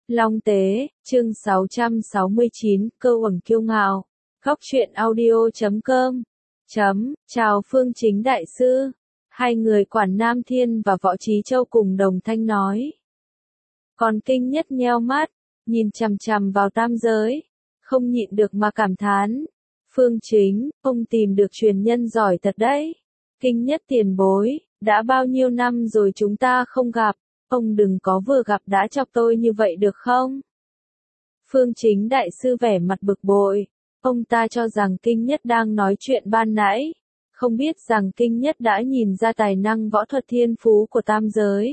Long Tế, chương 669, Cơ Uẩn Kiêu Ngạo. Góc truyện audio.com. Chào Phương Chính Đại Sư. Hai người Quản Nam Thiên và Võ Trí Châu cùng đồng thanh nói. Còn Kinh Nhất nheo mắt, nhìn chằm chằm vào tam giới, không nhịn được mà cảm thán. Phương Chính, ông tìm được truyền nhân giỏi thật đấy. Kinh Nhất tiền bối, đã bao nhiêu năm rồi chúng ta không gặp. Ông đừng có vừa gặp đã chọc tôi như vậy được không? Phương Chính Đại Sư vẻ mặt bực bội. Ông ta cho rằng Kinh Nhất đang nói chuyện ban nãy. Không biết rằng Kinh Nhất đã nhìn ra tài năng võ thuật thiên phú của tam giới.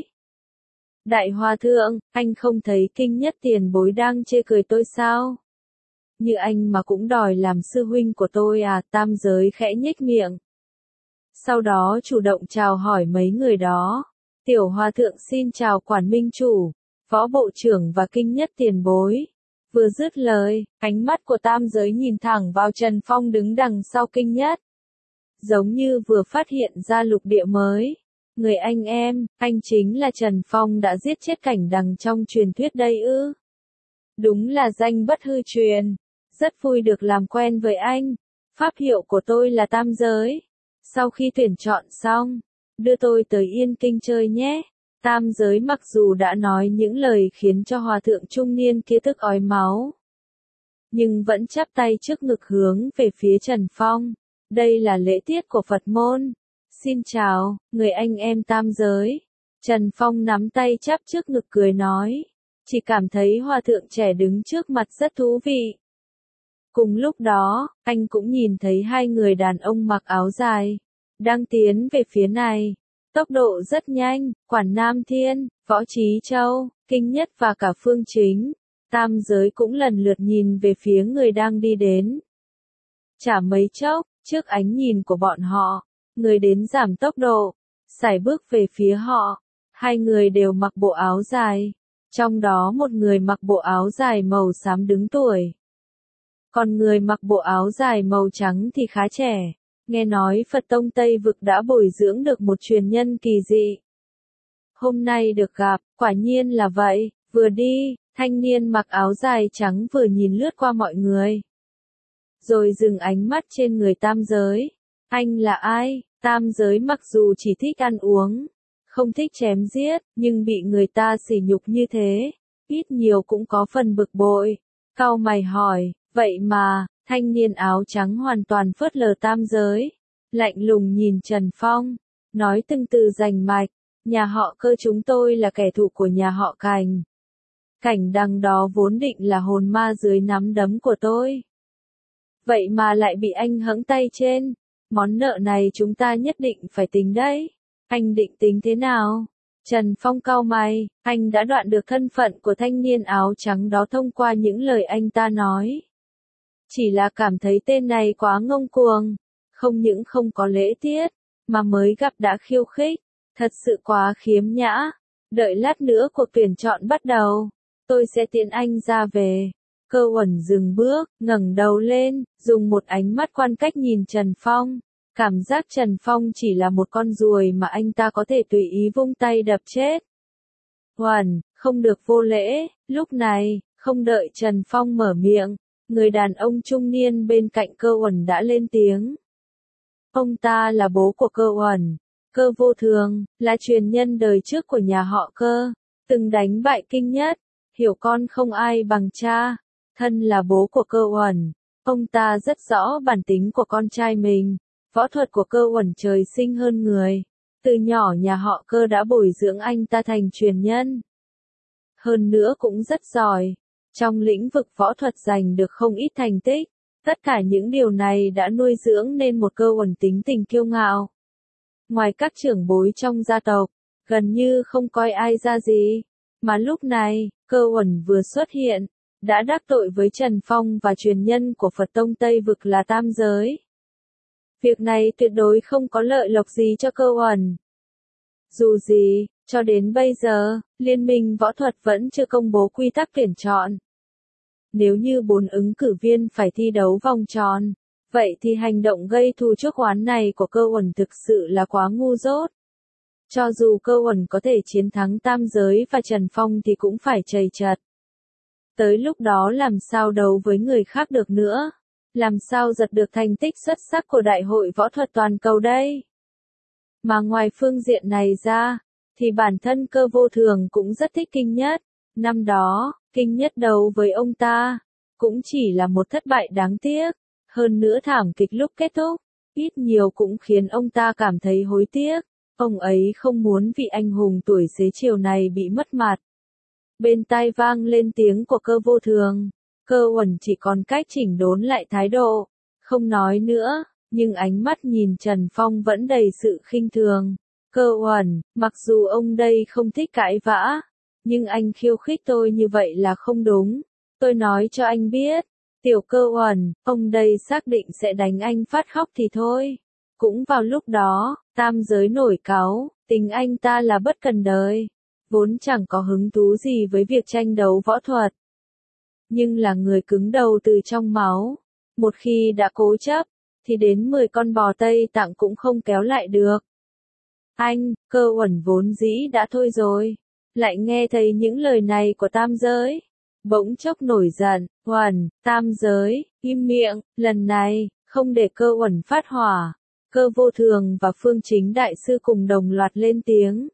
Đại Hòa Thượng, anh không thấy Kinh Nhất tiền bối đang chê cười tôi sao? Như anh mà cũng đòi làm sư huynh của tôi à? Tam giới khẽ nhếch miệng. Sau đó chủ động chào hỏi mấy người đó. Tiểu Hòa Thượng xin chào Quản Minh Chủ, Võ Bộ trưởng và Kinh Nhất tiền bối. Vừa dứt lời, ánh mắt của tam giới nhìn thẳng vào Trần Phong đứng đằng sau Kinh Nhất. Giống như vừa phát hiện ra lục địa mới. Người anh em, anh chính là Trần Phong đã giết chết Cảnh Đằng trong truyền thuyết đây ư? Đúng là danh bất hư truyền. Rất vui được làm quen với anh. Pháp hiệu của tôi là Tam Giới. Sau khi tuyển chọn xong, đưa tôi tới Yên Kinh chơi nhé. Tam Giới mặc dù đã nói những lời khiến cho hòa thượng trung niên kia tức ói máu, nhưng vẫn chắp tay trước ngực hướng về phía Trần Phong. Đây là lễ tiết của Phật môn. Xin chào, người anh em Tam Giới. Trần Phong nắm tay chắp trước ngực cười nói. Chỉ cảm thấy hòa thượng trẻ đứng trước mặt rất thú vị. Cùng lúc đó, anh cũng nhìn thấy hai người đàn ông mặc áo dài đang tiến về phía này. Tốc độ rất nhanh, Quản Nam Thiên, Võ Trí Châu, Kinh Nhất và cả Phương Chính, Tam Giới cũng lần lượt nhìn về phía người đang đi đến. Chả mấy chốc, trước ánh nhìn của bọn họ, người đến giảm tốc độ, sải bước về phía họ. Hai người đều mặc bộ áo dài, trong đó một người mặc bộ áo dài màu xám đứng tuổi. Còn người mặc bộ áo dài màu trắng thì khá trẻ. Nghe nói Phật Tông Tây Vực đã bồi dưỡng được một truyền nhân kỳ dị. Hôm nay được gặp, quả nhiên là vậy. Vừa đi, thanh niên mặc áo dài trắng vừa nhìn lướt qua mọi người. Rồi dừng ánh mắt trên người Tam Giới. Anh là ai? Tam Giới mặc dù chỉ thích ăn uống, không thích chém giết, nhưng bị người ta sỉ nhục như thế, ít nhiều cũng có phần bực bội. Cau mày hỏi, vậy mà, thanh niên áo trắng hoàn toàn phớt lờ Tam Giới, lạnh lùng nhìn Trần Phong, nói từng từ rành mạch, nhà họ Cơ chúng tôi là kẻ thù của nhà họ Cảnh. Cảnh Đằng đó vốn định là hồn ma dưới nắm đấm của tôi. Vậy mà lại bị anh hẫng tay trên, món nợ này chúng ta nhất định phải tính đấy. Anh định tính thế nào? Trần Phong cau mày, anh đã đoạn được thân phận của thanh niên áo trắng đó thông qua những lời anh ta nói. Chỉ là cảm thấy tên này quá ngông cuồng, không những không có lễ tiết, mà mới gặp đã khiêu khích, thật sự quá khiếm nhã. Đợi lát nữa cuộc tuyển chọn bắt đầu, tôi sẽ tiễn anh ra về. Cơ Uẩn dừng bước, ngẩng đầu lên, dùng một ánh mắt quan cách nhìn Trần Phong. Cảm giác Trần Phong chỉ là một con ruồi mà anh ta có thể tùy ý vung tay đập chết. Uẩn, không được vô lễ. Lúc này, không đợi Trần Phong mở miệng, người đàn ông trung niên bên cạnh Cơ Uẩn đã lên tiếng. Ông ta là bố của Cơ Uẩn, Cơ Vô Thường, là truyền nhân đời trước của nhà họ Cơ, từng đánh bại Kinh Nhất, hiểu con không ai bằng cha. Thân là bố của Cơ Uẩn, ông ta rất rõ bản tính của con trai mình. Võ thuật của Cơ Uẩn trời sinh hơn người. Từ nhỏ nhà họ Cơ đã bồi dưỡng anh ta thành truyền nhân. Hơn nữa cũng rất giỏi. Trong lĩnh vực võ thuật giành được không ít thành tích. Tất cả những điều này đã nuôi dưỡng nên một Cơ Uẩn tính tình kiêu ngạo. Ngoài các trưởng bối trong gia tộc, gần như không coi ai ra gì. Mà lúc này, Cơ Uẩn vừa xuất hiện, đã đắc tội với Trần Phong và truyền nhân của Phật Tông Tây Vực là Tam Giới. Việc này tuyệt đối không có lợi lộc gì cho Cơ Uẩn. Dù gì, cho đến bây giờ, Liên minh võ thuật vẫn chưa công bố quy tắc tuyển chọn. Nếu như 4 ứng cử viên phải thi đấu vòng tròn, vậy thì hành động gây thù chuốc oán này của Cơ Uẩn thực sự là quá ngu dốt. Cho dù Cơ Uẩn có thể chiến thắng Tam Giới và Trần Phong thì cũng phải chầy chật. Tới lúc đó làm sao đấu với người khác được nữa? Làm sao giật được thành tích xuất sắc của Đại hội Võ thuật toàn cầu đây? Mà ngoài phương diện này ra, thì bản thân Cơ Vô Thường cũng rất thích Kinh Nhất. Năm đó, Kinh Nhất đấu với ông ta, cũng chỉ là một thất bại đáng tiếc. Hơn nữa thảm kịch lúc kết thúc, ít nhiều cũng khiến ông ta cảm thấy hối tiếc. Ông ấy không muốn vị anh hùng tuổi xế chiều này bị mất mặt. Bên tai vang lên tiếng của Cơ Vô Thường. Cơ Uẩn chỉ còn cách chỉnh đốn lại thái độ, không nói nữa, nhưng ánh mắt nhìn Trần Phong vẫn đầy sự khinh thường. Cơ Uẩn, mặc dù ông đây không thích cãi vã, nhưng anh khiêu khích tôi như vậy là không đúng. Tôi nói cho anh biết, Tiểu Cơ Uẩn, ông đây xác định sẽ đánh anh phát khóc thì thôi. Cũng vào lúc đó, tam giới nổi cáu, tính anh ta là bất cần đời, vốn chẳng có hứng thú gì với việc tranh đấu võ thuật. Nhưng là người cứng đầu từ trong máu, một khi đã cố chấp, thì đến 10 con bò Tây Tạng cũng không kéo lại được. Anh, Cơ Uẩn vốn dĩ đã thôi rồi, lại nghe thấy những lời này của tam giới. Bỗng chốc nổi giận, Uẩn, tam giới, im miệng, lần này, không để Cơ Uẩn phát hỏa. Cơ Vô Thường và Phương Chính Đại Sư cùng đồng loạt lên tiếng.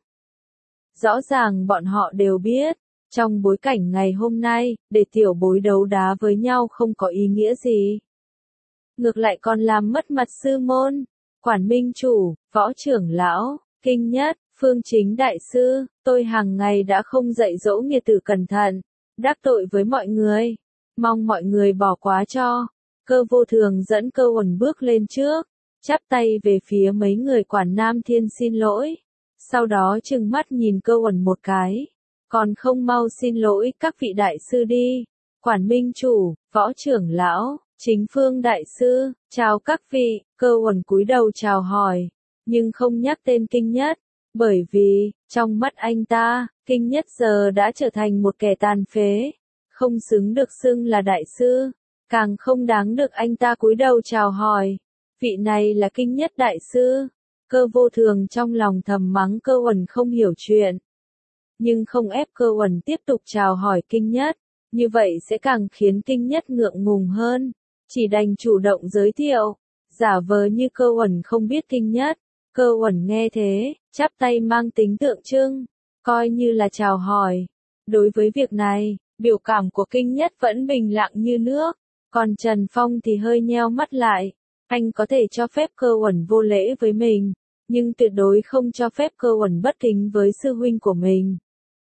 Rõ ràng bọn họ đều biết, trong bối cảnh ngày hôm nay, để tiểu bối đấu đá với nhau không có ý nghĩa gì. Ngược lại còn làm mất mặt sư môn, Quản Minh Chủ, Võ Trưởng Lão, Kinh Nhất, Phương Chính Đại Sư, tôi hàng ngày đã không dạy dỗ nghiệt tử cẩn thận, đắc tội với mọi người. Mong mọi người bỏ qua cho. Cơ Vô Thường dẫn Cơ Uẩn bước lên trước, chắp tay về phía mấy người Quản Nam Thiên xin lỗi. Sau đó trừng mắt nhìn Cơ Uẩn một cái. Còn không mau xin lỗi các vị đại sư đi. Quản Minh Chủ, Võ Trưởng Lão, Chính Phương Đại Sư, chào các vị. Cơ Uẩn cúi đầu chào hỏi, nhưng không nhắc tên Kinh Nhất. Bởi vì, trong mắt anh ta, Kinh Nhất giờ đã trở thành một kẻ tàn phế. Không xứng được xưng là đại sư, càng không đáng được anh ta cúi đầu chào hỏi. Vị này là Kinh Nhất Đại Sư. Cơ Vô Thường trong lòng thầm mắng Cơ Uẩn không hiểu chuyện. Nhưng không ép Cơ Uẩn tiếp tục chào hỏi Kinh Nhất, như vậy sẽ càng khiến Kinh Nhất ngượng ngùng hơn. Chỉ đành chủ động giới thiệu, giả vờ như Cơ Uẩn không biết Kinh Nhất. Cơ Uẩn nghe thế, chắp tay mang tính tượng trưng, coi như là chào hỏi. Đối với việc này, biểu cảm của Kinh Nhất vẫn bình lặng như nước, còn Trần Phong thì hơi nheo mắt lại. Anh có thể cho phép Cơ Uẩn vô lễ với mình, nhưng tuyệt đối không cho phép Cơ Uẩn bất kính với sư huynh của mình.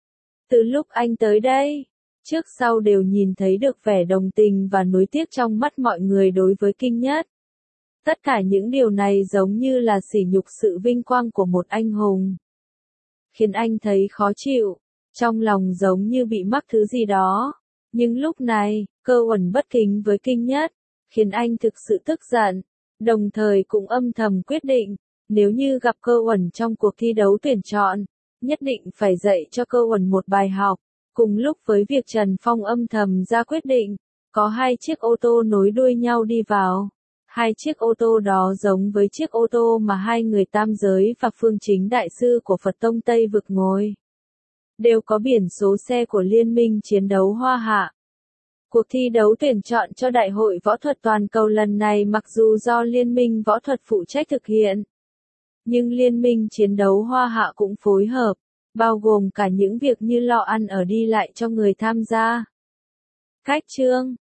Từ lúc anh tới đây, trước sau đều nhìn thấy được vẻ đồng tình và nuối tiếc trong mắt mọi người đối với Kinh Nhất. Tất cả những điều này giống như là sỉ nhục sự vinh quang của một anh hùng, khiến anh thấy khó chịu, trong lòng giống như bị mắc thứ gì đó. Nhưng lúc này, Cơ Uẩn bất kính với Kinh Nhất, khiến anh thực sự tức giận, đồng thời cũng âm thầm quyết định, nếu như gặp Cơ Uẩn trong cuộc thi đấu tuyển chọn, nhất định phải dạy cho Cơ Uẩn một bài học. Cùng lúc với việc Trần Phong âm thầm ra quyết định, có 2 chiếc ô tô nối đuôi nhau đi vào. 2 chiếc ô tô đó giống với chiếc ô tô mà 2 người tam giới và Phương Chính Đại Sư của Phật Tông Tây Vực ngồi. Đều có biển số xe của Liên minh Chiến đấu Hoa Hạ. Cuộc thi đấu tuyển chọn cho Đại hội Võ thuật toàn cầu lần này mặc dù do Liên minh Võ thuật phụ trách thực hiện, nhưng Liên minh Chiến đấu Hoa Hạ cũng phối hợp, bao gồm cả những việc như lo ăn ở đi lại cho người tham gia. Khách trương,